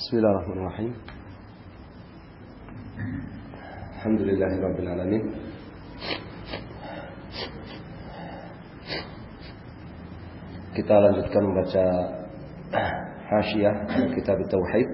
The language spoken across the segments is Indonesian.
Bismillahirrahmanirrahim. Alhamdulillahirabbil alamin. Kita lanjutkan membaca Hasyiyah Kitab Tauhid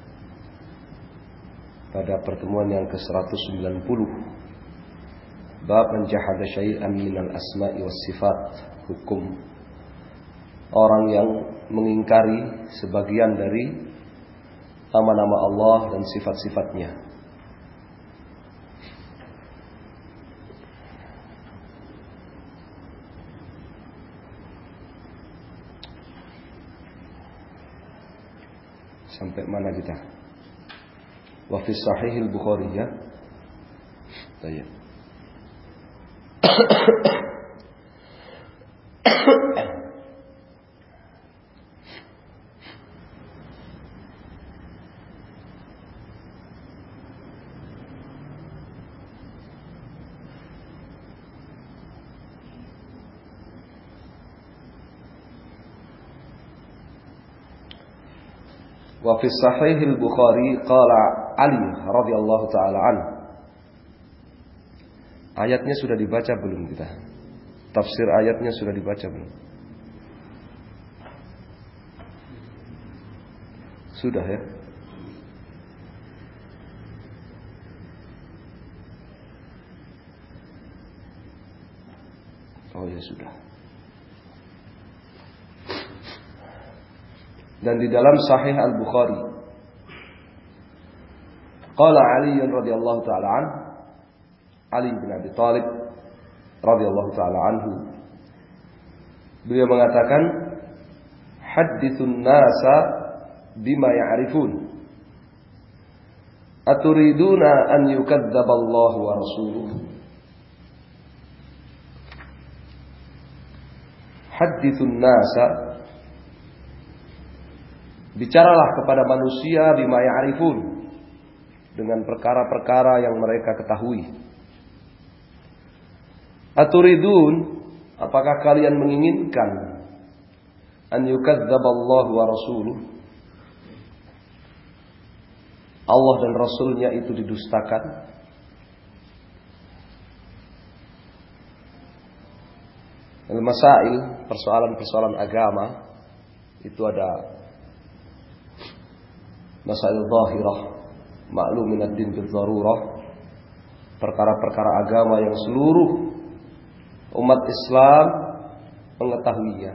pada pertemuan yang ke-190. Bab man jahada syai'an minal asma'i was sifat. Hukum orang yang mengingkari sebagian dari nama-nama Allah dan sifat-sifatnya. Sampai mana kita? Wa fi Sahihil Bukhari ya. Baik. Wa fi Sahihil Bukhari qala Ali radhiyallahu taala anhu. Ayatnya sudah dibaca belum kita? Tafsir ayatnya sudah dibaca belum? Sudah ya? Oh ya sudah. Dan di dalam Sahih Al-Bukhari qala Ali radhiyallahu taala anhu, Ali bin Abi Thalib radhiyallahu taala anhu, beliau mengatakan haditsun nasa bima ya'rifun aturiduna an yukadzdzaba Allah wa rasuluhu. Haditsun nasa, bicaralah kepada manusia bima ya'rifun, dengan perkara-perkara yang mereka ketahui. Aturidun, apakah kalian menginginkan an yukadzdzaballahu wa rasuluh, Allah dan Rasulnya itu didustakan? Al-masail, persoalan-persoalan agama itu ada masail zahirah, maklum minad din bil darurah, perkara-perkara agama yang seluruh umat Islam mengetahuinya.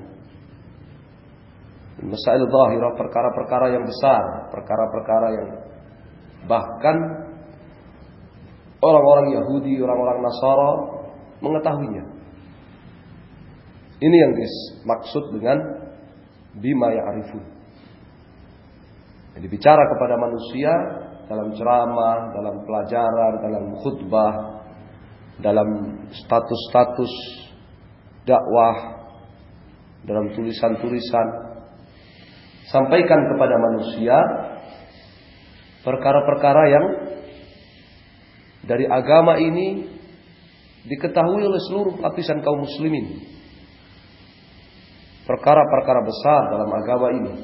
Masail zahirah, perkara-perkara yang besar, perkara-perkara yang bahkan orang-orang Yahudi, orang-orang Nasara mengetahuinya. Ini yang dimaksud dengan bima ya'rifun. Jadi bicara kepada manusia dalam ceramah, dalam pelajaran, dalam khutbah, dalam status-status dakwah, dalam tulisan-tulisan, sampaikan kepada manusia perkara-perkara yang dari agama ini diketahui oleh seluruh lapisan kaum muslimin. Perkara-perkara besar dalam agama ini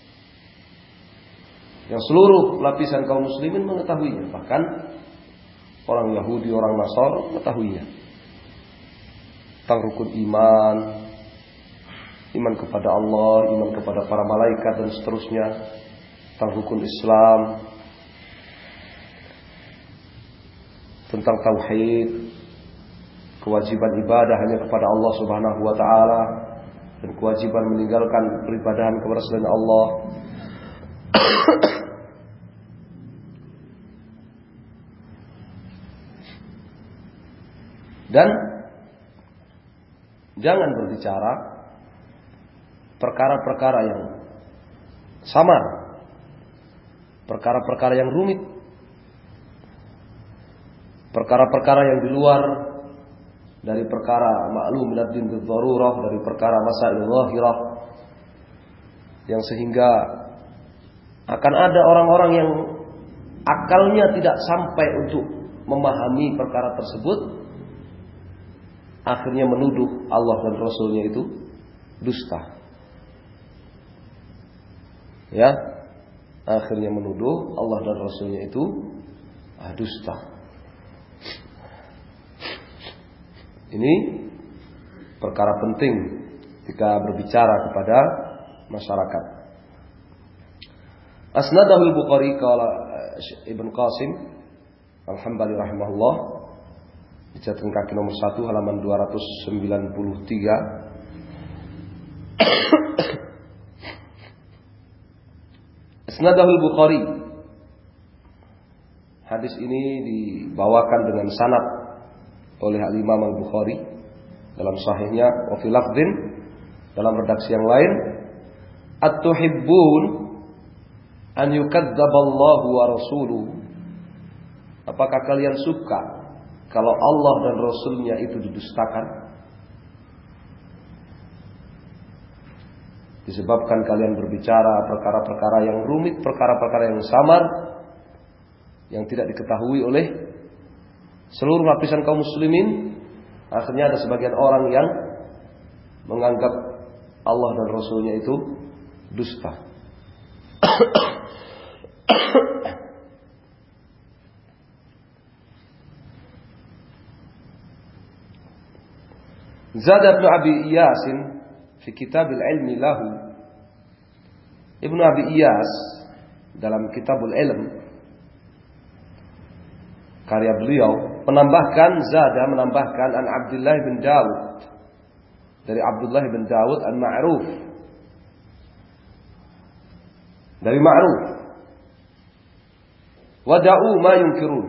yang seluruh lapisan kaum muslimin mengetahuinya, bahkan orang Yahudi, orang Nasara mengetahuinya. Tentang rukun iman, iman kepada Allah, iman kepada para malaikat dan seterusnya, tentang rukun Islam, tentang tauhid, kewajiban ibadah hanya kepada Allah Subhanahu wa taala, dan kewajiban meninggalkan peribadahan kepada selain Allah. Dan jangan berbicara perkara-perkara yang samar, perkara-perkara yang rumit, perkara-perkara yang di luar dari perkara maklum minad din bil darurah, dari perkara masail zahirah, yang sehingga akan ada orang-orang yang akalnya tidak sampai untuk memahami perkara tersebut, akhirnya menuduh Allah dan Rasulnya itu dusta. Ya, akhirnya menuduh Allah dan Rasulnya itu dusta. Ini perkara penting ketika berbicara kepada masyarakat. Asnadahu al-Bukhari qala Ibn Qasim Al-Hambali rahimahullah, di catatan kaki nomor 1 halaman 293. Asnadahu al-Bukhari. Hadis ini dibawakan dengan sanad oleh Al-Imam Al-Bukhari dalam sahihnya, wa fi lafdhin, dalam redaksi yang lain, at-tuhibbun an yukadzdzaballahu wa rasuluhu. Apakah kalian suka kalau Allah dan Rasulnya itu didustakan? Disebabkan kalian berbicara perkara-perkara yang rumit, perkara-perkara yang samar, yang tidak diketahui oleh seluruh lapisan kaum muslimin. Akhirnya ada sebagian orang yang menganggap Allah dan Rasulnya itu dusta. Zada Ibn Abi Iyasin fi Kitabil Ilmi lahu. Ibnu Abi Iyas dalam Kitabul Ilm karya beliau menambahkan an Abdullah bin Dawud, dari Abdullah bin Dawud al-Ma'ruf, dari Ma'ruf, wada'u ma yunkirun,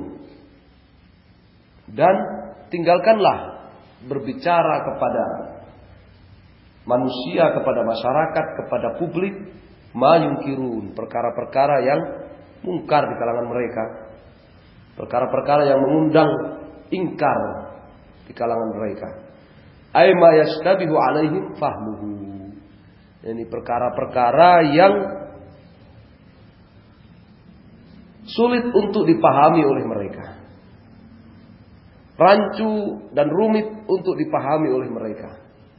dan tinggalkanlah berbicara kepada manusia, kepada masyarakat, kepada publik, ma yunkirun, perkara-perkara yang mungkar di kalangan mereka, perkara-perkara yang mengundang ingkar di kalangan mereka. Ay ma yastabihu alaihim fahmuhu. Ini perkara-perkara yang sulit untuk dipahami oleh mereka, rancu dan rumit untuk dipahami oleh mereka.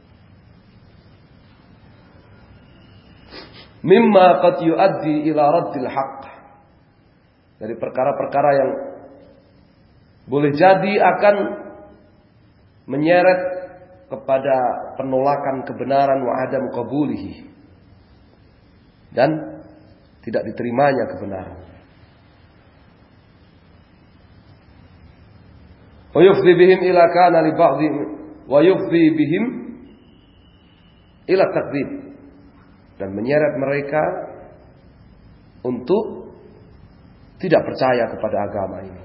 Mimma qad yuaddi ila raddil haqq, dari perkara-perkara yang boleh jadi akan menyeret kepada penolakan kebenaran wa adam qabulihi, dan tidak diterimanya kebenaran. Wa yufdi bihim ila kana li ba'dihim wa yufdi bihim ila takdzib, dan menyeret mereka untuk tidak percaya kepada agama ini.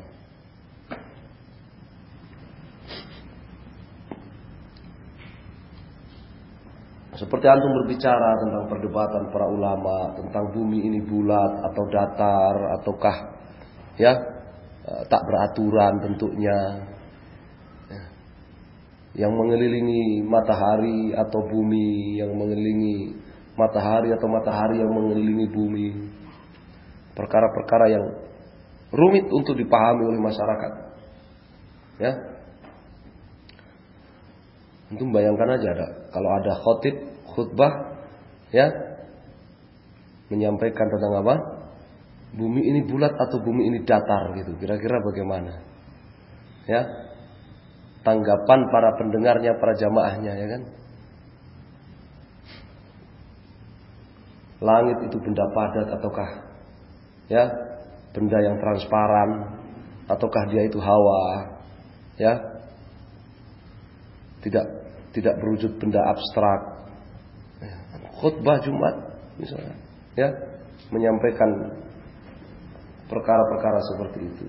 Seperti antum berbicara tentang perdebatan para ulama tentang bumi ini bulat atau datar ataukah tak beraturan bentuknya, yang mengelilingi matahari atau bumi yang mengelilingi matahari atau matahari yang mengelilingi bumi. Perkara-perkara yang rumit untuk dipahami oleh masyarakat. Ya. Antum bayangkan aja kalau ada khutbah menyampaikan tentang apa? Bumi ini bulat atau bumi ini datar gitu. Kira-kira bagaimana? Ya. Tanggapan para pendengarnya, para jamaahnya, ya kan? Langit itu benda padat ataukah benda yang transparan, ataukah dia itu hawa, tidak berwujud benda abstrak. Khutbah Jumat misalnya, menyampaikan perkara-perkara seperti itu.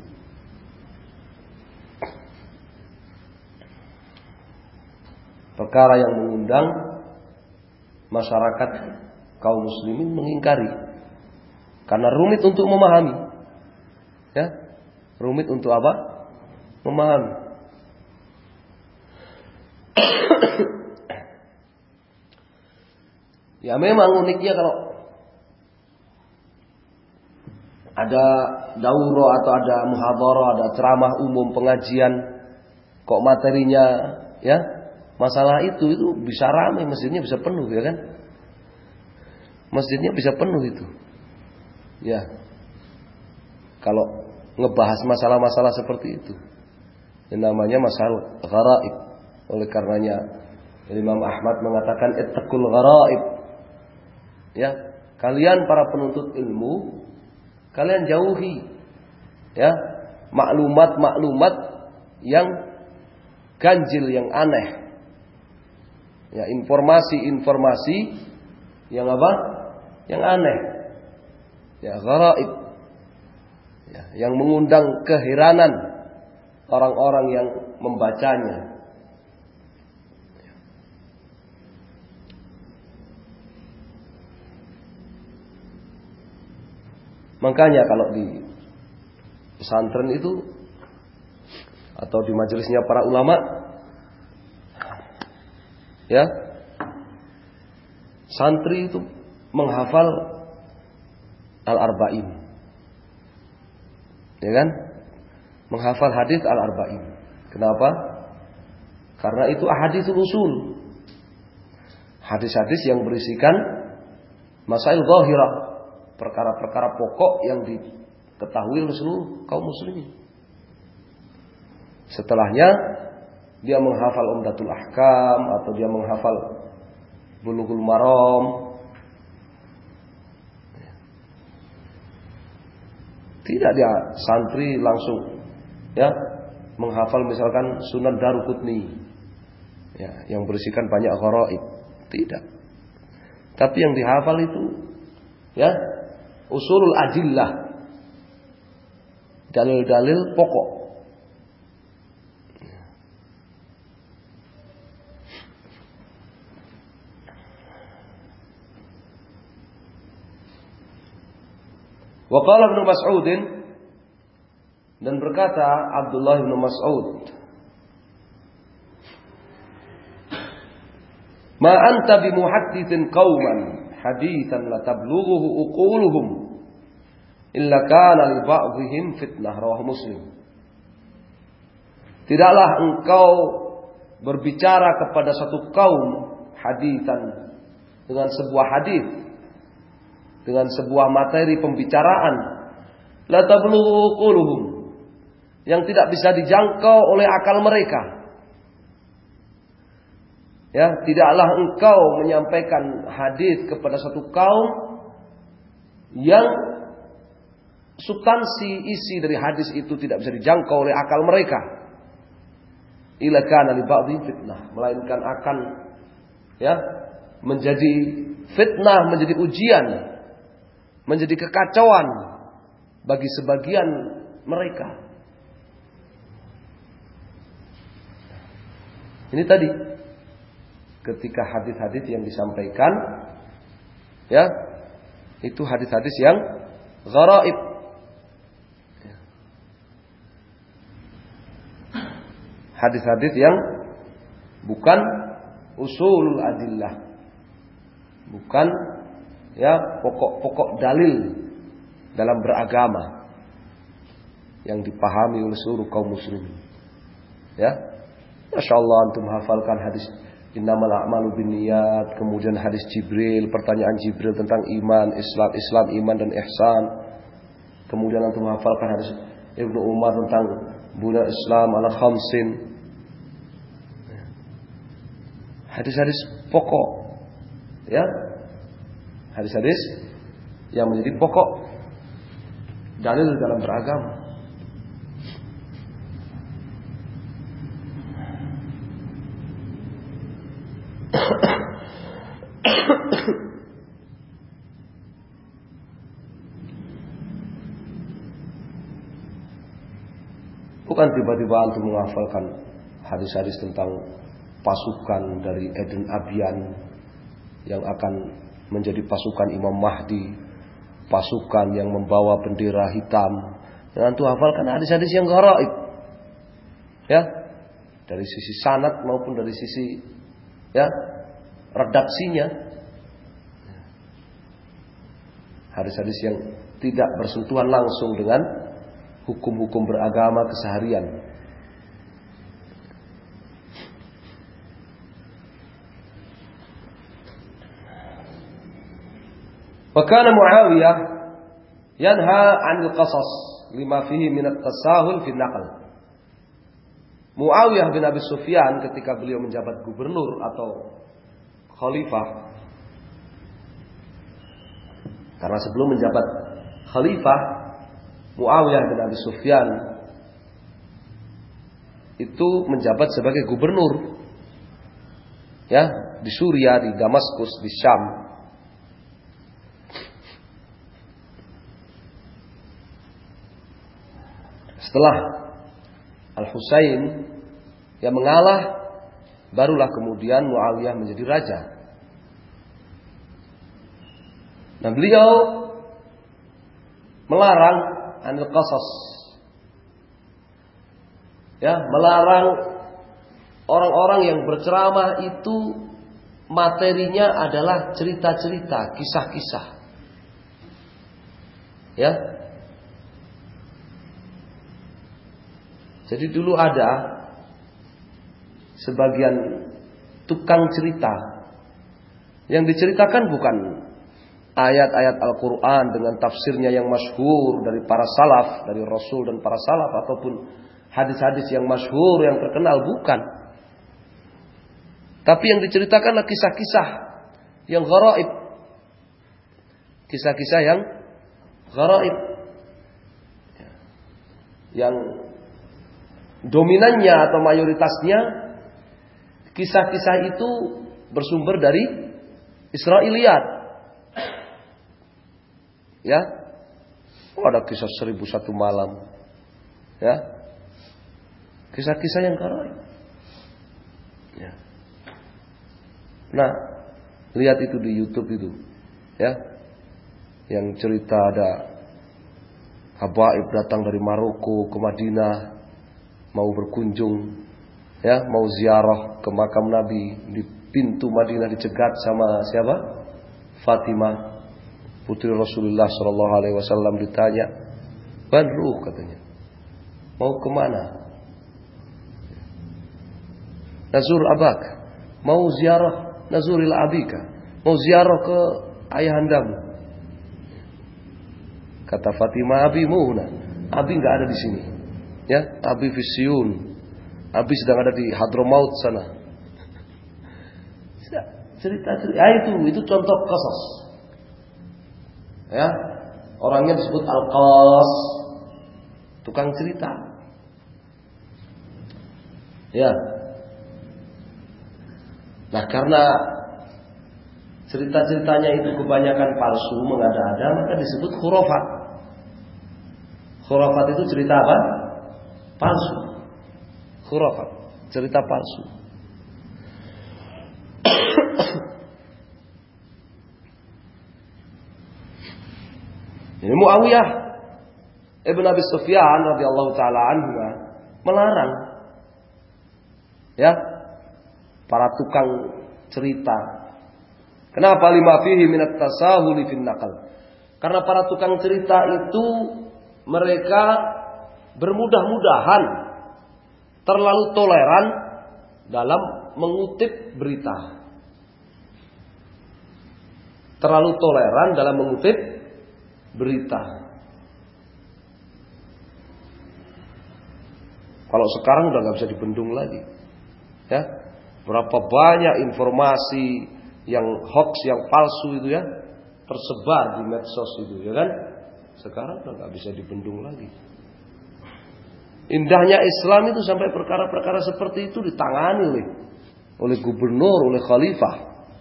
Perkara yang mengundang masyarakat kaum muslimin mengingkari karena rumit untuk memahami. Rumit untuk apa? Memahami. Ya memang uniknya kalau ada daurah atau ada muhadharah, ada ceramah umum, pengajian, kok materinya masalah itu bisa ramai, masjidnya bisa penuh, ya kan? Masjidnya bisa penuh itu. Ya. Kalau ngebahas masalah-masalah seperti itu, yang namanya masalah gharaib. Oleh karenanya Imam Ahmad mengatakan ittaqul gharaib. Ya, kalian para penuntut ilmu, kalian jauhi ya maklumat-maklumat yang ganjil, yang aneh. Ya, informasi-informasi yang apa? Yang aneh. Ya, gharaib. Ya, yang mengundang keheranan orang-orang yang membacanya. Makanya kalau di pesantren itu atau di majelisnya para ulama, ya, santri itu menghafal Al-Arba'in, ya kan? Menghafal hadis Al-Arba'in. Kenapa? Karena itu ahaditsul usul, hadis-hadis yang berisikan masail zahirah, perkara-perkara pokok yang diketahui oleh seluruh kaum muslimin. Setelahnya dia menghafal Umdatul Ahkam atau dia menghafal Bulughul Maram. Tidak dia santri langsung ya menghafal misalkan Sunan Daruqutni ya, yang berisikan banyak gharaib. Tidak. Tapi yang dihafal itu ya usulul adillah, dalil-dalil pokok. Wa qala Ibnu Mas'ud, dan berkata Abdullah bin Mas'ud, ma anta bimuhadditsin qauman haditsan la tablughuhu uquluhum illa kana li ba'dihim fitnah, rawahu Muslim. Tidaklah engkau berbicara kepada satu kaum haditsan, dengan sebuah hadis, dengan sebuah materi pembicaraan, la tablughu uquluhum, yang tidak bisa dijangkau oleh akal mereka. Ya, tidaklah engkau menyampaikan hadis kepada satu kaum yang substansi isi dari hadis itu tidak bisa dijangkau oleh akal mereka. Illa kana li ba'dhin fitnah, melainkan akan ya menjadi fitnah, menjadi ujian, menjadi kekacauan bagi sebagian mereka. Ini tadi ketika hadis-hadis yang disampaikan ya itu hadis-hadis yang gharaib. Hadis-hadis yang bukan usulul adillah, bukan ya pokok-pokok dalil dalam beragama yang dipahami oleh seluruh kaum muslimin. Ya, masyaallah antum hafalkan hadis innamal a'malu binniyat, kemudian hadis Jibril, pertanyaan Jibril tentang iman, Islam, iman dan ihsan. Kemudian antum hafalkan hadis Ibnu Umar tentang bunya Islam ala khamsin. Hadis-hadis pokok, ya, hadis-hadis yang menjadi pokok dalil dalam beragama. Bukan tiba-tiba antum menghafalkan hadis-hadis tentang pasukan dari Eden Abian yang akan menjadi pasukan Imam Mahdi, pasukan yang membawa bendera hitam. Dan antum hafalkan hadis-hadis yang gharaib. Ya, dari sisi sanad maupun dari sisi ya redaksinya. Hadis-hadis yang tidak bersentuhan langsung dengan hukum-hukum beragama keseharian. Wa kana Muawiyah yanha 'anil qasas lima fihi min at-tasahul fi naql. Muawiyah bin Abi Sufyan ketika beliau menjabat gubernur atau khalifah, karena sebelum menjabat khalifah, Muawiyah bin Abi Sufyan itu menjabat sebagai gubernur, ya, di Suriah, di Damaskus, di Syam. Setelah Al-Husain yang mengalah, barulah kemudian Muawiyah menjadi raja. Nah, beliau melarang anil qasas, ya, melarang orang-orang yang berceramah itu materinya adalah cerita-cerita, kisah-kisah, ya. Jadi dulu ada sebagian tukang cerita yang diceritakan bukan ayat-ayat Al-Quran dengan tafsirnya yang masyhur dari para salaf, dari Rasul dan para salaf, ataupun hadis-hadis yang masyhur yang terkenal, bukan. Tapi yang diceritakanlah kisah-kisah yang gharaib, kisah-kisah yang gharaib, yang dominannya atau mayoritasnya kisah-kisah itu bersumber dari Israiliyat. Ya, ada kisah 1001 malam, ya, kisah-kisah yang gharaib. Ya. Nah, lihat itu di YouTube itu, ya, yang cerita ada habaib datang dari Maroko ke Madinah, mau berkunjung, ya, mau ziarah ke makam Nabi. Di pintu Madinah dicegat sama siapa? Fatimah, putri Rasulullah Sallallahu Alaihi Wasallam. Ditanya, "Badruh," katanya, "mau kemana?" "Nazur abak," mau ziarah. "Nazuril abika," mau ziarah ke ayahandamu. Kata Fatimah, "Abi muhna." Abi nggak ada di sini. Ya, Abi Fisyun. Abi sedang ada di Hadramaut sana. Cerita-cerita, ya, itu contoh qasas. Ya, orangnya disebut al-qas, tukang cerita. Ya. Nah, karena cerita-ceritanya itu kebanyakan palsu, mengada-ada, maka disebut khurafat. Khurafat itu cerita apa? Palsu. Khurafat, cerita palsu. Ini Muawiyah Ibn Abi Sufyan radhiyallahu taala anhu melarang, ya, para tukang cerita. Kenapa? Lima fihi minat tasahuli fin naqal. Karena para tukang cerita itu mereka bermudah-mudahan, terlalu toleran dalam mengutip berita. Terlalu toleran dalam mengutip berita. Kalau sekarang udah nggak bisa dibendung lagi, ya. Berapa banyak informasi yang hoax, yang palsu itu, ya, tersebar di medsos itu, ya kan? Sekarang udah nggak bisa dibendung lagi. Indahnya Islam itu sampai perkara-perkara seperti itu ditangani oleh gubernur, oleh khalifah.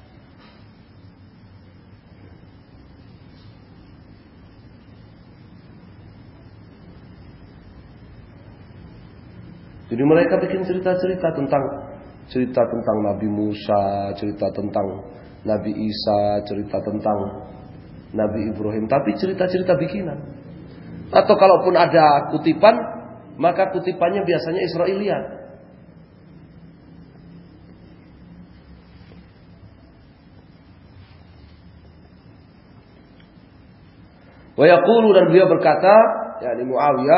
Jadi mereka bikin cerita-cerita tentang Nabi Musa, cerita tentang Nabi Isa, cerita tentang Nabi Ibrahim, tapi cerita-cerita bikinan. Atau kalaupun ada kutipan, maka kutipannya biasanya Israiliyat. Wa yaqulu, dan beliau berkata, yakni Muawiyah,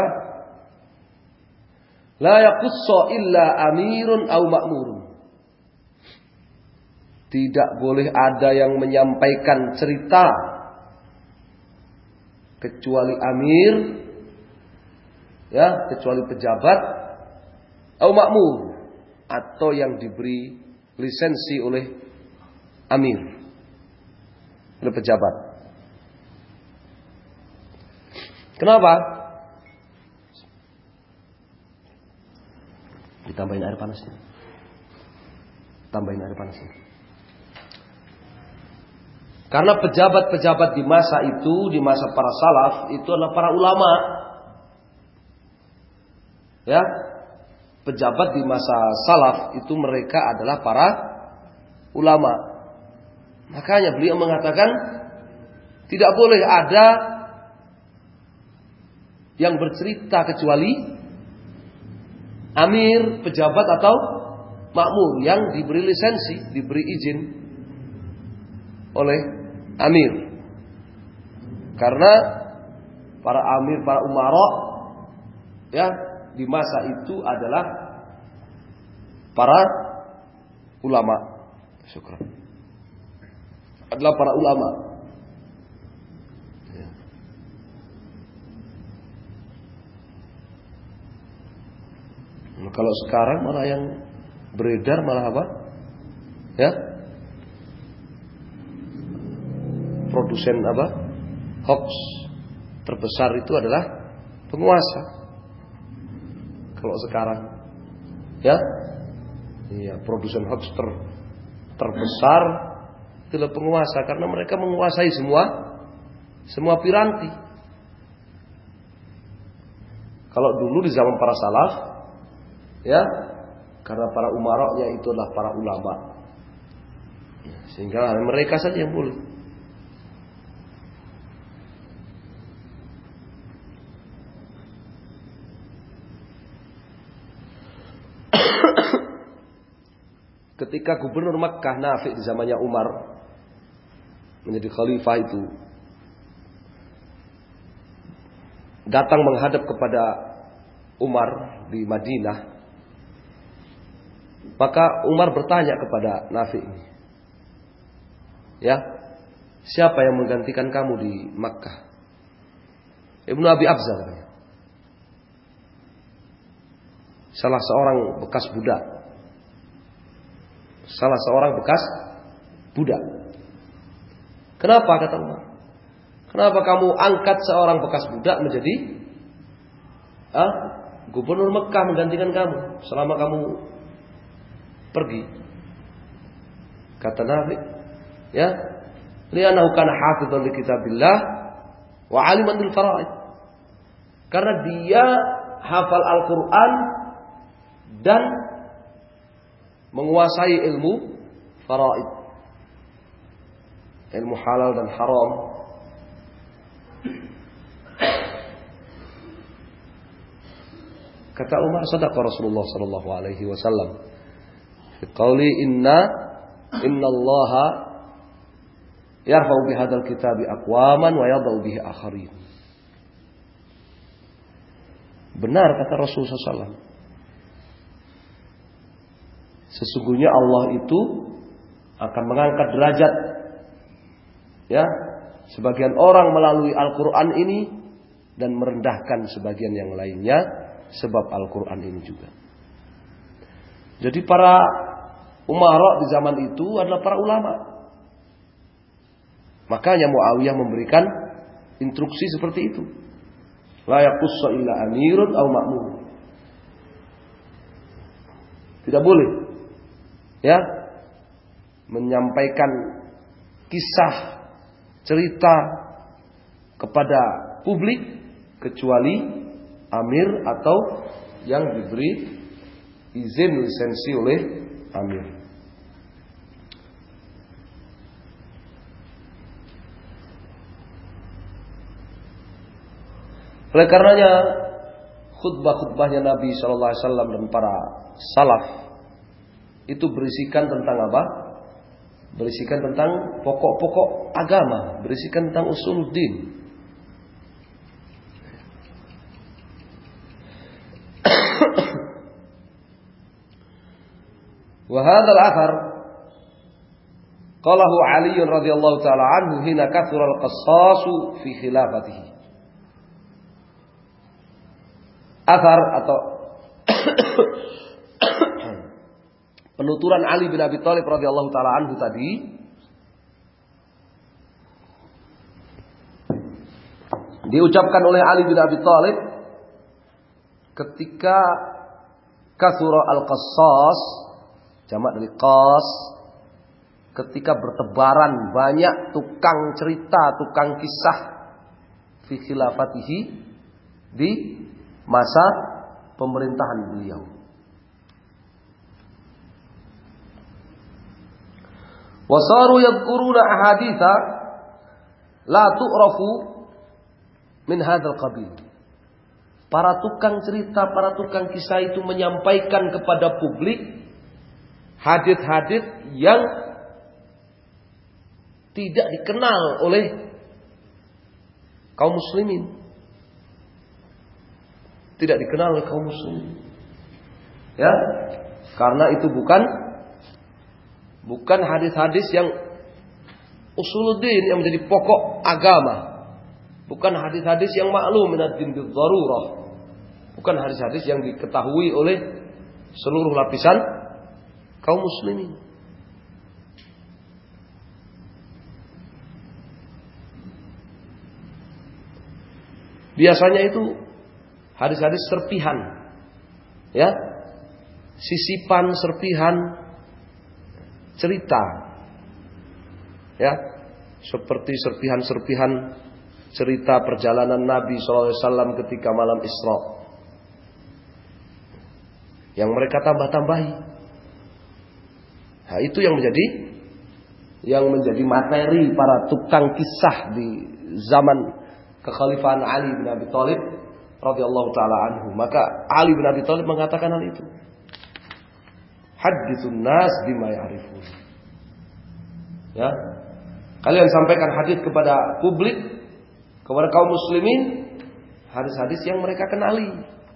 la yaqussu illa amirun aw ma'murun. Tidak boleh ada yang menyampaikan cerita kecuali amir, ya, kecuali pejabat, atau makmur, atau yang diberi lisensi oleh amir, oleh pejabat. Kenapa? Ditambahin air panasnya. Tambahin air panasnya. Karena pejabat-pejabat di masa itu, di masa para salaf, itu adalah para ulama. Ya, pejabat di masa salaf itu mereka adalah para ulama. Makanya beliau mengatakan tidak boleh ada yang bercerita kecuali amir, pejabat atau makmur yang diberi lisensi, diberi izin oleh amir. Karena para amir, para umara, ya, di masa itu adalah para ulama. Syukran. Adalah para ulama. Ya. Nah, kalau sekarang malah yang beredar malah apa? Ya, produsen apa? Hoax terbesar itu adalah penguasa. Kalau sekarang, ya, iya, produsen hoax terbesar itulah penguasa, karena mereka menguasai semua piranti. Kalau dulu di zaman para salaf, ya, karena para umara'nya itu adalah para ulama, sehingga mereka saja yang boleh. Ketika gubernur Makkah Nafi' di zamannya Umar menjadi khalifah itu datang menghadap kepada Umar di Madinah, maka Umar bertanya kepada Nafi' ini, ya, siapa yang menggantikan kamu di Makkah? Ibnu Abi Abza katanya, salah seorang bekas budak. Salah seorang bekas budak. Kenapa, kata Umar? Kenapa kamu angkat seorang bekas budak menjadi gubernur Mekah menggantikan kamu selama kamu pergi? Kata Nabi, ya, li'annahu kana hafizan li kitabillah wa 'aliman bil fara'id. Karena dia hafal Al-Qur'an dan menguasai ilmu faraid, ilmu halal dan haram. Kata Umar, sadaqa Rasulullah sallallahu alaihi wasallam fi qouli inna Allaha yarfa'u bihadzal kitabi aqwaman wa yadh'u bihi akharin. Benar kata Rasulullah sallallahu alaihi wasallam, sesungguhnya Allah itu akan mengangkat derajat, ya, sebagian orang melalui Al-Quran ini dan merendahkan sebagian yang lainnya sebab Al-Quran ini juga. Jadi para umara di zaman itu adalah para ulama. Makanya Muawiyah memberikan instruksi seperti itu. La yaqussu illa amirun aw ma'mur. Tidak boleh, ya, menyampaikan kisah cerita kepada publik kecuali amir atau yang diberi izin lisensi oleh amir. Oleh karenanya khutbah-khutbahnya Nabi sallallahu alaihi wasallam dan para salaf itu berisikan tentang apa? Berisikan tentang pokok-pokok agama, berisikan tentang usuluddin. Wa hadzal athar qalahu Ali radhiyallahu taala anhu hina kathura al-qassasu fi khilafatihi. athar atau penuturan Ali bin Abi Thalib radhiyallahu taala anhu tadi, diucapkan oleh Ali bin Abi Thalib ketika kasura al-qassas, jamak dari qas, ketika bertebaran banyak tukang cerita, tukang kisah fi khilafatihi, di masa pemerintahan beliau. Wasaru yadhkuruna ahaditha la tu'rafu min hadzal qabil. Para tukang cerita, para tukang kisah itu menyampaikan kepada publik hadits-hadits yang tidak dikenal oleh kaum muslimin. Tidak dikenal oleh kaum muslimin. Ya, karena itu bukan hadis-hadis yang usuluddin, yang menjadi pokok agama. Bukan hadis-hadis yang maklum minad din bil darurah. Bukan hadis-hadis yang diketahui oleh seluruh lapisan kaum muslimin. Biasanya itu hadis-hadis serpihan, ya, sisipan serpihan cerita, ya, seperti serpihan-serpihan cerita perjalanan Nabi SAW ketika malam Isra, yang mereka tambah-tambahi. Nah, itu yang menjadi materi para tukang kisah di zaman kekhalifahan Ali bin Abi Thalib radhiyallahu taala anhu. Maka Ali bin Abi Thalib mengatakan hal itu. Haditsun nas bima ya'rifun. Ya. Kalian sampaikan hadis kepada publik, kepada kaum muslimin, hadis-hadis yang mereka kenali.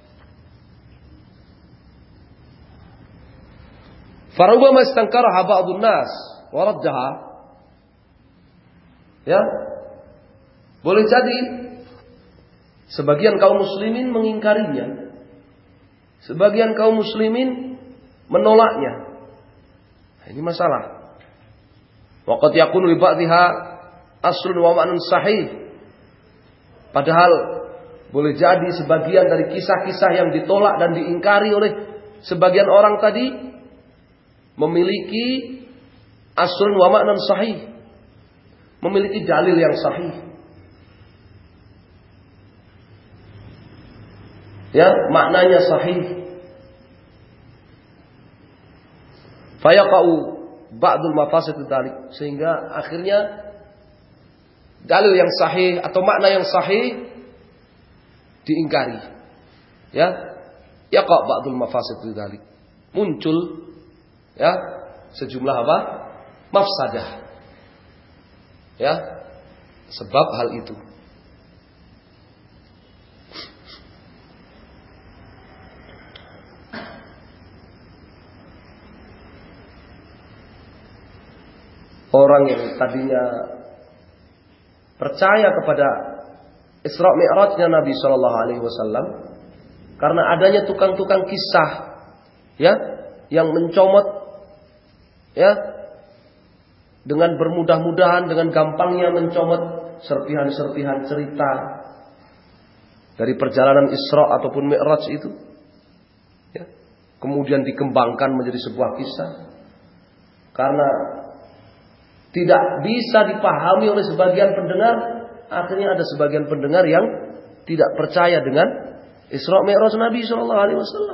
Farubama istankaraha ba'dun nas wa raddaha. Ya. Boleh jadi sebagian kaum muslimin mengingkarinya, sebagian kaum muslimin menolaknya. Nah, ini masalah. Waqad yakunu li ba'dihha aslun wa ma'nun sahih. Padahal boleh jadi sebagian dari kisah-kisah yang ditolak dan diingkari oleh sebagian orang tadi memiliki aslun wa ma'nun sahih, memiliki dalil yang sahih. Ya, maknanya sahih. Fayaqa'u ba'dul mafasid dzalik, sehingga akhirnya dalil yang sahih atau makna yang sahih diingkari. Ya, yaqa' ba'dul mafasid dzalik. Muncul, ya, sejumlah apa? Mafsadah. Ya, sebab hal itu. Orang yang tadinya percaya kepada Isra Mi'rajnya Nabi Shallallahu Alaihi Wasallam, karena adanya tukang-tukang kisah, ya, yang mencomot, ya, dengan bermudah-mudahan, dengan gampangnya mencomot serpihan-serpihan cerita dari perjalanan Isra ataupun Mi'raj itu, ya, kemudian dikembangkan menjadi sebuah kisah, karena tidak bisa dipahami oleh sebagian pendengar. Akhirnya ada sebagian pendengar yang tidak percaya dengan Isra Mi'raj Nabi Sallallahu Alaihi Wasallam.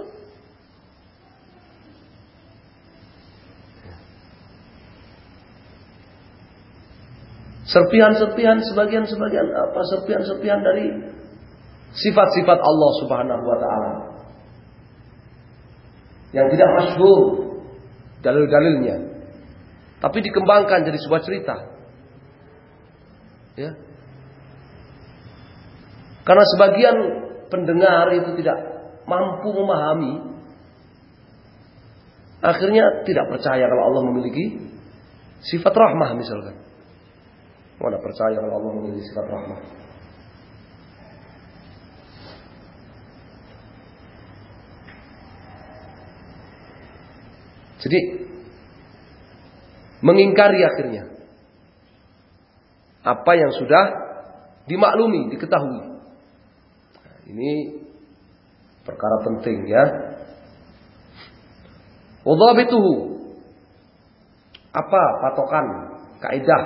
Serpihan-serpihan, serpihan-serpihan dari sifat-sifat Allah Subhanahu Wa Taala yang tidak masyhur dalil-dalilnya, tapi dikembangkan jadi sebuah cerita. Ya. Karena sebagian pendengar itu tidak mampu memahami, akhirnya tidak percaya kalau Allah memiliki sifat rahmah misalkan. Mana percaya kalau Allah memiliki sifat rahmah? Jadi mengingkari akhirnya apa yang sudah dimaklumi, diketahui. Nah, ini perkara penting ya. Wadhabituhu, apa patokan, kaidah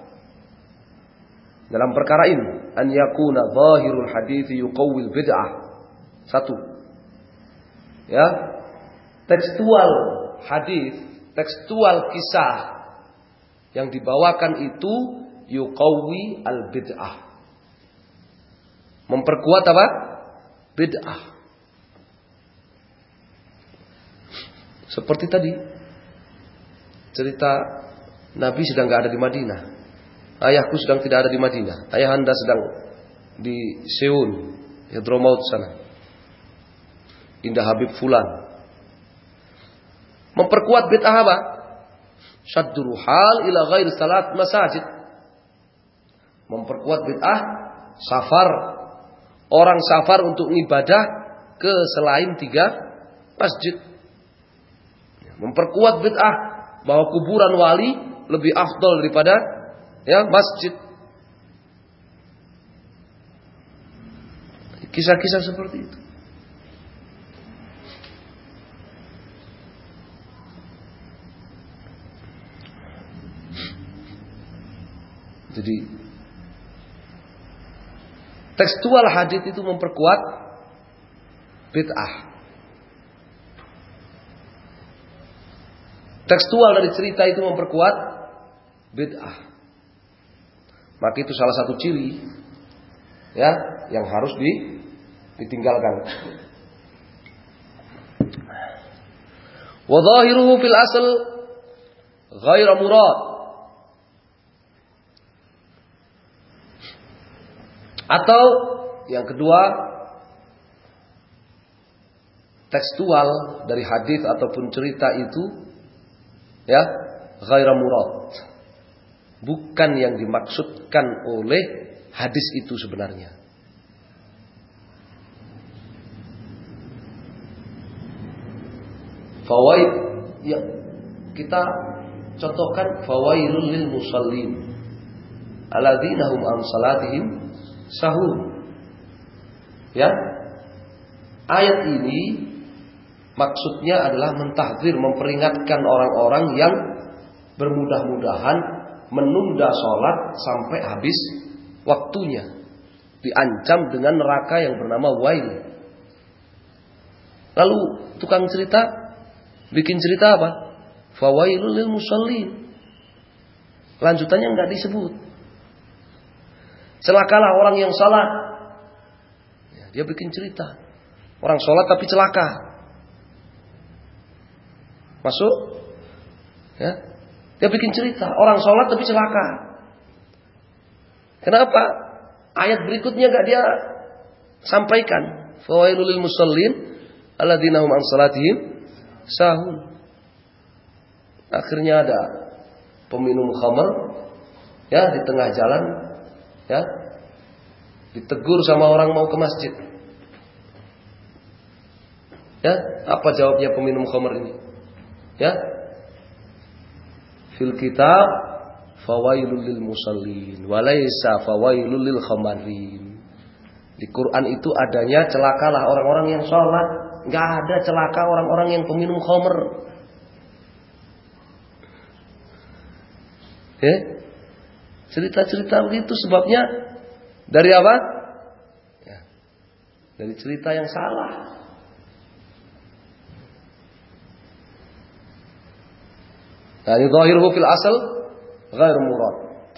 dalam perkara ini? An yakuna zahirul hadits yuqawwil bid'ah. Satu. Ya. Tekstual hadis, tekstual kisah yang dibawakan itu yuqawwi al bid'ah. Memperkuat apa? Bid'ah. Seperti tadi cerita Nabi sedang tidak ada di Madinah. Ayahku sedang tidak ada di Madinah. Ayahanda sedang di Seoul, Hadramaut sana. Indah Habib Fulan. Memperkuat bid'ah apa? Syaddul hal ila ghair salat masajid. Memperkuat bid'ah safar. Orang safar untuk ibadah ke selain 3 masjid. Memperkuat bid'ah bahwa kuburan wali lebih afdal daripada masjid. Kisah-kisah seperti itu. Jadi tekstual hadis itu memperkuat bid'ah. Tekstual dari cerita itu memperkuat bid'ah. Maka itu salah satu ciri ya yang harus ditinggalkan. Wa dhahiruhu fil asl ghairu murad. Atau yang kedua, tekstual dari hadis ataupun cerita itu ya ghairu murad. Bukan yang dimaksudkan oleh hadis itu sebenarnya. Fawaid ya kita contohkan fawailul lil musallin alladzina hum an salatihim sahun. Ya. Ayat ini maksudnya adalah mentahdzir, memperingatkan orang-orang yang bermudah-mudahan menunda sholat sampai habis waktunya. Diancam dengan neraka yang bernama wail. Lalu tukang cerita bikin cerita apa? Fawailul lil musallin. Lanjutannya enggak disebut. Celakalah orang yang salat. Ya, dia bikin cerita. Orang salat tapi celaka. Masuk? Ya. Dia bikin cerita. Orang salat tapi celaka. Kenapa? Ayat berikutnya enggak dia sampaikan. Fawailul lil musallin alladzina hum an salatihim sahun. Akhirnya ada peminum khamr ya di tengah jalan. Ya, ditegur sama orang mau ke masjid. Ya, apa jawabnya peminum khamr ini? Ya, fil kitab fawailul lil musallin, walaysa fawailul lil khamarin. Di Quran itu adanya celakalah orang-orang yang sholat, nggak ada celaka orang-orang yang peminum khamr. Ya. Cerita-cerita begitu sebabnya dari apa? Ya, dari cerita yang salah. Nah, yudhahiruhu fil asal ghairu murad.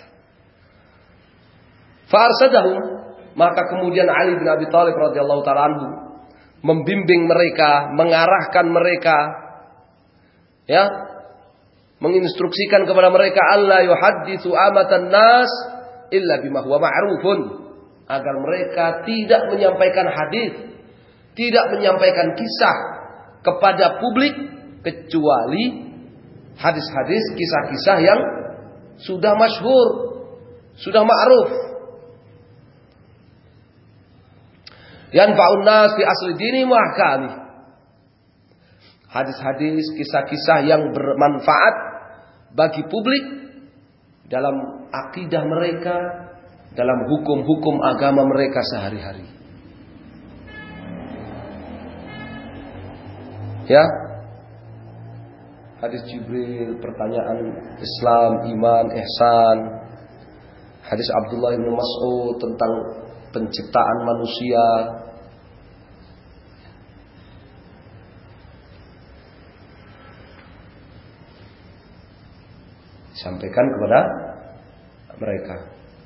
Fa'arsadahum, maka kemudian Ali bin Abi Thalib radhiyallahu ta'ala anhu membimbing mereka, mengarahkan mereka, ya, menginstruksikan kepada mereka alla yuhadditsu amatan nas illa bima huwa ma'rufun, agar mereka tidak menyampaikan hadis, tidak menyampaikan kisah kepada publik kecuali hadis-hadis, kisah-kisah yang sudah masyhur, sudah ma'ruf. Yanfa'un nas fi asli dini wa ahkami. hadis-hadis, kisah-kisah yang bermanfaat bagi publik dalam akidah mereka, dalam hukum-hukum agama mereka sehari-hari. Ya, hadis Jibril, pertanyaan Islam, iman, ihsan. Hadis Abdullah bin Mas'ud tentang penciptaan manusia. Sampaikan kepada mereka.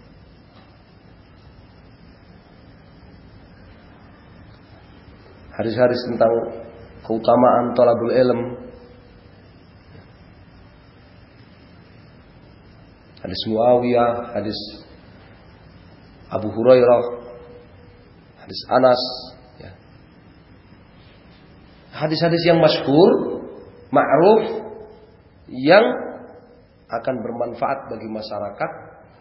Hadis-hadis tentang keutamaan thalabul ilm. Hadis Muawiyah, hadis Abu Hurairah, hadis Anas, ya. Hadis-hadis yang masyhur, ma'ruf, yang akan bermanfaat bagi masyarakat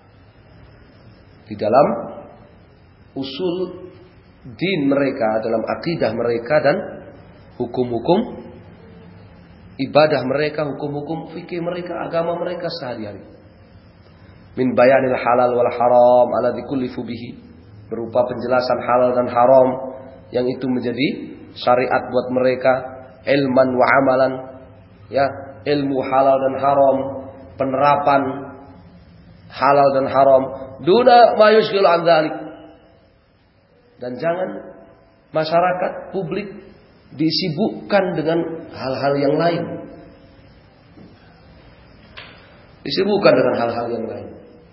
di dalam usul din mereka, dalam akidah mereka dan hukum-hukum ibadah mereka, hukum-hukum fikih mereka, agama mereka sehari-hari. Min bayanil halal wal haram ala dikullifu bihi, berupa penjelasan halal dan haram yang itu menjadi syariat buat mereka, ilman wa amalan, ya, ilmu halal dan haram, penerapan halal dan haram, duna ma yushghil an dzalik. Dan jangan masyarakat publik disibukkan dengan hal-hal yang lain. Disibukkan dengan hal-hal yang lain.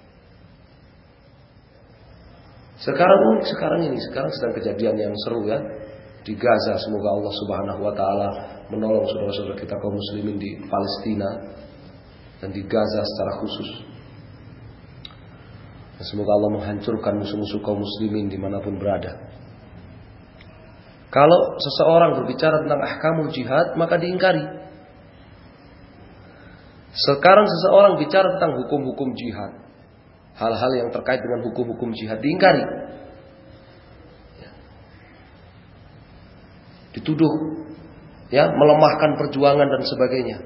Sekarang sedang kejadian yang seru, ya, di Gaza. Semoga Allah Subhanahu wa taala menolong saudara-saudara kita kaum muslimin di Palestina dan di Gaza secara khusus. Dan semoga Allah menghancurkan musuh-musuh kaum muslimin dimanapun berada. Kalau seseorang berbicara tentang ahkamul jihad, maka diingkari. Sekarang seseorang bicara tentang hukum-hukum jihad, hal-hal yang terkait dengan hukum-hukum jihad, diingkari. Dituduh, ya, melemahkan perjuangan dan sebagainya.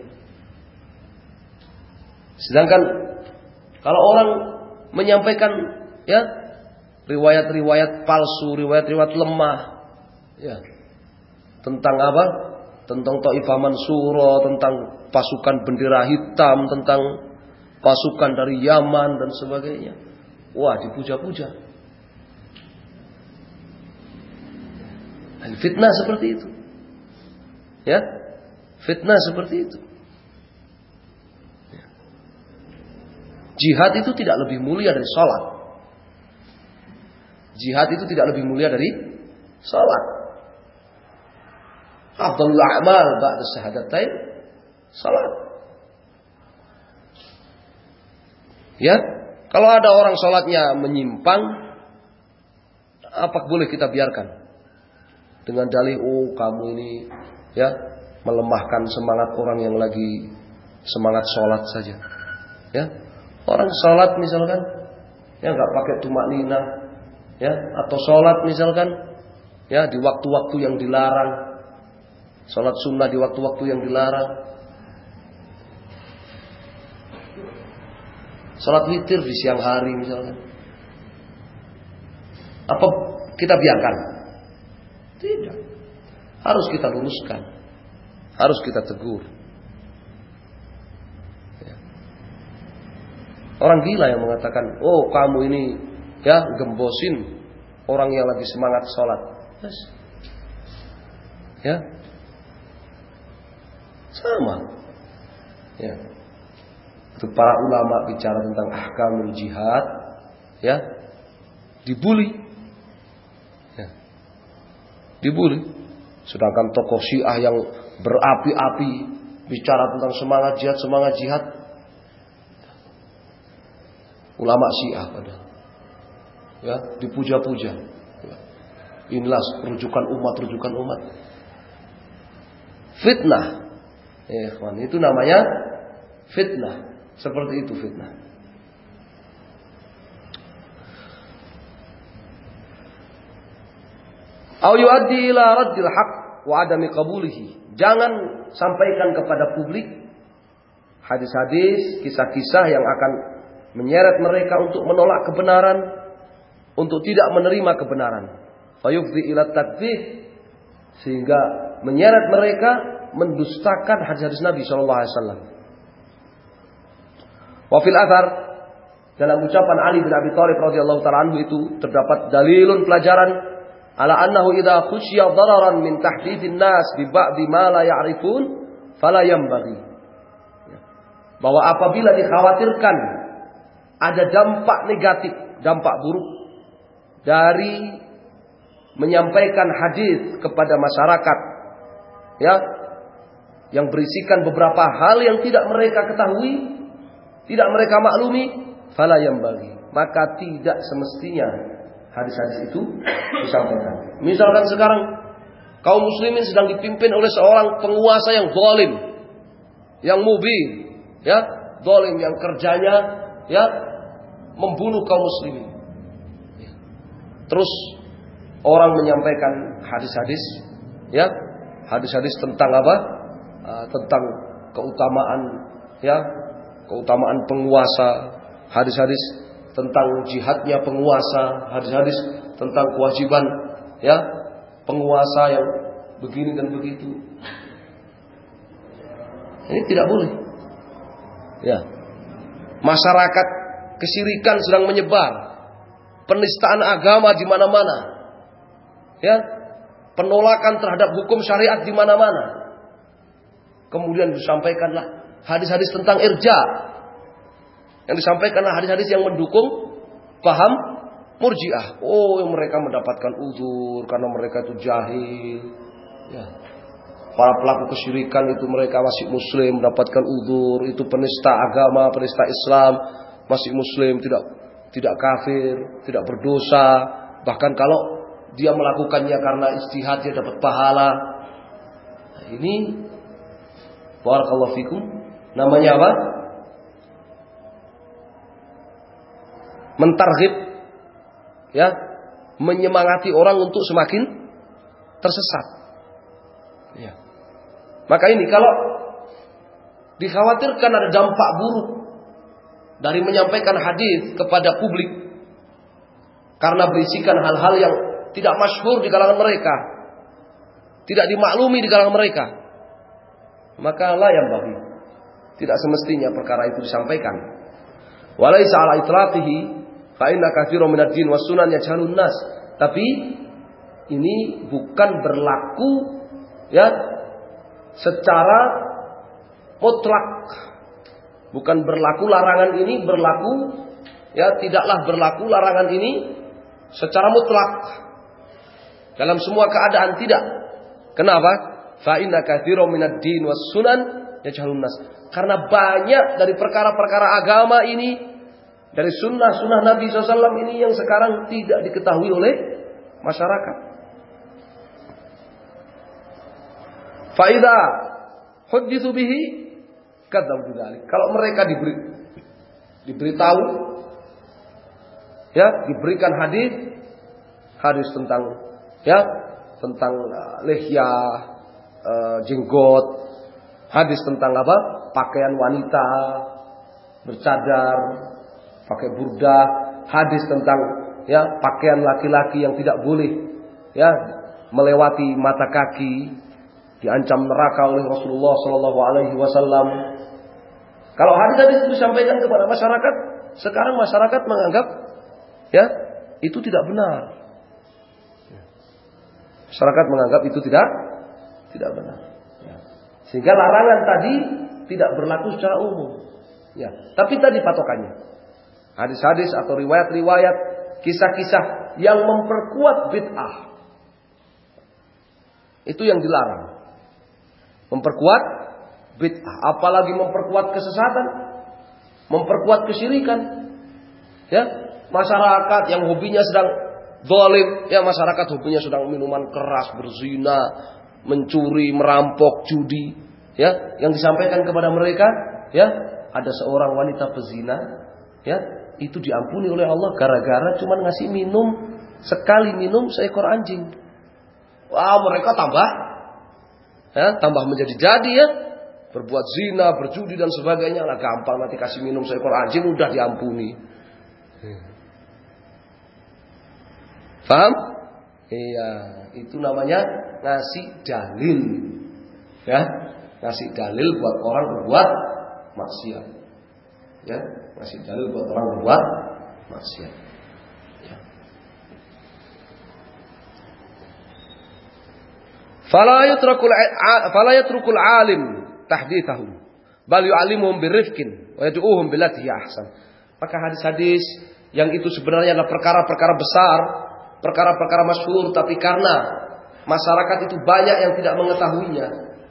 Sedangkan kalau orang menyampaikan, ya, riwayat-riwayat palsu, riwayat-riwayat lemah, ya, tentang apa? Tentang Taifah Mansura, tentang pasukan bendera hitam, tentang pasukan dari Yaman dan sebagainya. Wah, dipuja-puja. Dan fitnah seperti itu. Ya, fitnah seperti itu. Jihad itu tidak lebih mulia dari salat. Jihad itu tidak lebih mulia dari salat. Afdhalul a'mal ba'da syahadatain salat. Ya, kalau ada orang salatnya menyimpang, apa boleh kita biarkan? Dengan dalih, oh kamu ini, ya, melemahkan semangat orang yang lagi semangat salat saja. Ya, orang salat misalkan, ya, nggak pakai tumakninah, ya, atau salat misalkan, ya, di waktu-waktu yang dilarang, salat sunnah di waktu-waktu yang dilarang, salat witir di siang hari misalkan. Apa kita biarkan? Tidak. Harus kita luruskan. Harus kita tegur. Ya. Orang gila yang mengatakan, oh kamu ini, ya, gembosin orang yang lagi semangat sholat. Yes. Ya. Sama. Ya. Itu para ulama bicara tentang ahkamul jihad, ya, dibully. Ya. Dibully. Sedangkan tokoh Syiah yang berapi-api bicara tentang semangat jihad. Ulama Syiah padahal, ya, dipuja-puja. Inilah rujukan umat. Fitnah. Ikhwan, itu namanya fitnah. Seperti itu fitnah. Au yuaddi ila raddil haqq, wa adami qabulihi. Jangan sampaikan kepada publik hadis-hadis, kisah-kisah yang akan menyeret mereka untuk menolak kebenaran, untuk tidak menerima kebenaran. Fayufdi ila takdzib, sehingga menyeret mereka mendustakan hadis-hadis Nabi sallallahu alaihi wasallam. Wa fil athar, dalam ucapan Ali bin Abi Thalib radhiyallahu taala anhu itu terdapat dalilun pelajaran ala annahu idza khusyiya dararan min tahditsin nas bi ba'di ma la ya'rifun fala yanbaghi. Bahwa apabila dikhawatirkan ada dampak negatif, dampak buruk dari menyampaikan hadis kepada masyarakat, ya, yang berisikan beberapa hal yang tidak mereka ketahui, tidak mereka maklumi, fala yanbaghi, maka tidak semestinya hadis-hadis itu disampaikan. Misalkan sekarang kaum muslimin sedang dipimpin oleh seorang penguasa yang zalim, yang mubin, ya, zalim yang kerjanya, ya, membunuh kaum muslimin. Terus orang menyampaikan hadis-hadis, ya, hadis-hadis tentang apa? Tentang keutamaan, ya, keutamaan penguasa, hadis-hadis tentang jihadnya penguasa, hadis-hadis tentang kewajiban, ya, penguasa yang begini dan begitu. Ini tidak boleh. Ya. Masyarakat kesyirikan sedang menyebar, penistaan agama di mana-mana, ya, penolakan terhadap hukum syariat di mana-mana. Kemudian disampaikanlah hadis-hadis tentang irja, yang disampaikanlah hadis-hadis yang mendukung paham Murji'ah. Oh, yang mereka mendapatkan uzur karena mereka itu jahil, ya. Para pelaku kesyirikan itu mereka masih muslim, mendapatkan uzur. Itu penista agama, penista Islam, masih muslim, tidak kafir, tidak berdosa. Bahkan kalau dia melakukannya karena ijtihad, dia dapat pahala. Nah, ini barakallahu fikum, namanya apa? Mentarghib, ya, menyemangati orang untuk semakin tersesat. Ya. Maka ini kalau dikhawatirkan ada dampak buruk dari menyampaikan hadis kepada publik karena berisikan hal-hal yang tidak masyhur di kalangan mereka, tidak dimaklumi di kalangan mereka, maka la yanbaghi, tidak semestinya perkara itu disampaikan. Walaysa ala itlaqihi fa inna katsiran minad din was sunan yajhalun nas. Tapi ini bukan berlaku, ya, secara mutlak. Bukan berlaku larangan ini berlaku, ya, tidaklah berlaku larangan ini secara mutlak dalam semua keadaan, tidak. Kenapa? Fa inna katsiran minad din was sunan yajhalun nas. Karena banyak dari perkara-perkara agama ini, dari sunnah-sunnah Nabi SAW ini yang sekarang tidak diketahui oleh masyarakat. Faida huditsu bihi kadzabu dzalik. Kalau mereka diberitahu, ya, diberikan hadis tentang, ya, tentang lihya, jenggot, hadis tentang apa? Pakaian wanita, bercadar, pakai burdah, hadis tentang, ya, pakaian laki-laki yang tidak boleh, ya, melewati mata kaki, diancam neraka oleh Rasulullah sallallahu alaihi wasallam. Kalau hadis-hadis itu disampaikan kepada masyarakat, sekarang masyarakat menganggap, ya, itu tidak benar. Masyarakat menganggap itu tidak benar. Ya. Sehingga larangan tadi tidak berlaku secara umum. Ya, tapi tadi patokannya hadis-hadis atau riwayat-riwayat, kisah-kisah yang memperkuat bid'ah, itu yang dilarang. Memperkuat bid'ah, apalagi memperkuat kesesatan, memperkuat kesyirikan. Ya, masyarakat yang hobinya sedang zalim, ya, masyarakat hobinya sedang minuman keras, berzina, mencuri, merampok, judi, ya, yang disampaikan kepada mereka, ya, ada seorang wanita pezina, ya, itu diampuni oleh Allah gara-gara cuma ngasih minum, sekali minum seekor anjing. Wah, mereka tambah Ya, tambah menjadi-jadi ya. Berbuat zina, berjudi dan sebagainya lah gampang, nanti kasih minum seekor anjing udah diampuni. Paham? Iya, itu namanya ngasih dalil. Ya, ngasih dalil buat orang berbuat maksiat. Ya, ngasih dalil buat orang berbuat maksiat. Ya. Fala yatrukul alim tahdithahum bal yu'allimuhum birifqin wa yad'uuhum billati hiya ahsan. Maka hadis-hadis yang itu sebenarnya adalah perkara-perkara besar, perkara-perkara masyhur, tapi karena masyarakat itu banyak yang tidak mengetahuinya.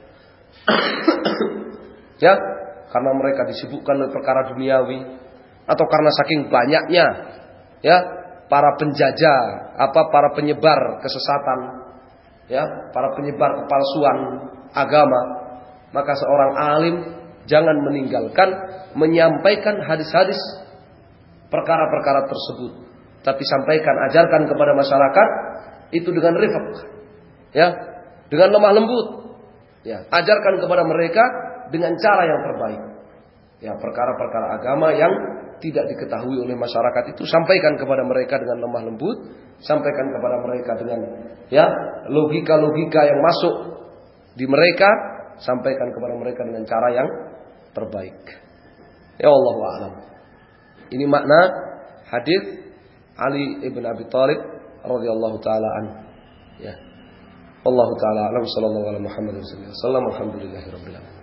Ya, karena mereka disibukkan oleh perkara duniawi atau karena saking banyaknya ya para penjajah, para penyebar kesesatan, ya, para penyebar kepalsuan agama, maka seorang alim jangan meninggalkan menyampaikan hadis-hadis perkara-perkara tersebut, tapi sampaikan, ajarkan kepada masyarakat itu dengan rifq, ya, dengan lemah lembut, ya, ajarkan kepada mereka dengan cara yang terbaik. Ya, perkara-perkara agama yang tidak diketahui oleh masyarakat itu sampaikan kepada mereka dengan lemah lembut, sampaikan kepada mereka dengan ya logika-logika yang masuk di mereka, sampaikan kepada mereka dengan cara yang terbaik. Ya Allah a'lam. Ini makna hadis Ali ibn Abi Thalib radhiyallahu taala anhu. Ya. Wallahu taala a'lam. Sallallahu alaihi Muhammad sallallahu alaihi wasallam. Alhamdulillahirabbil alamin.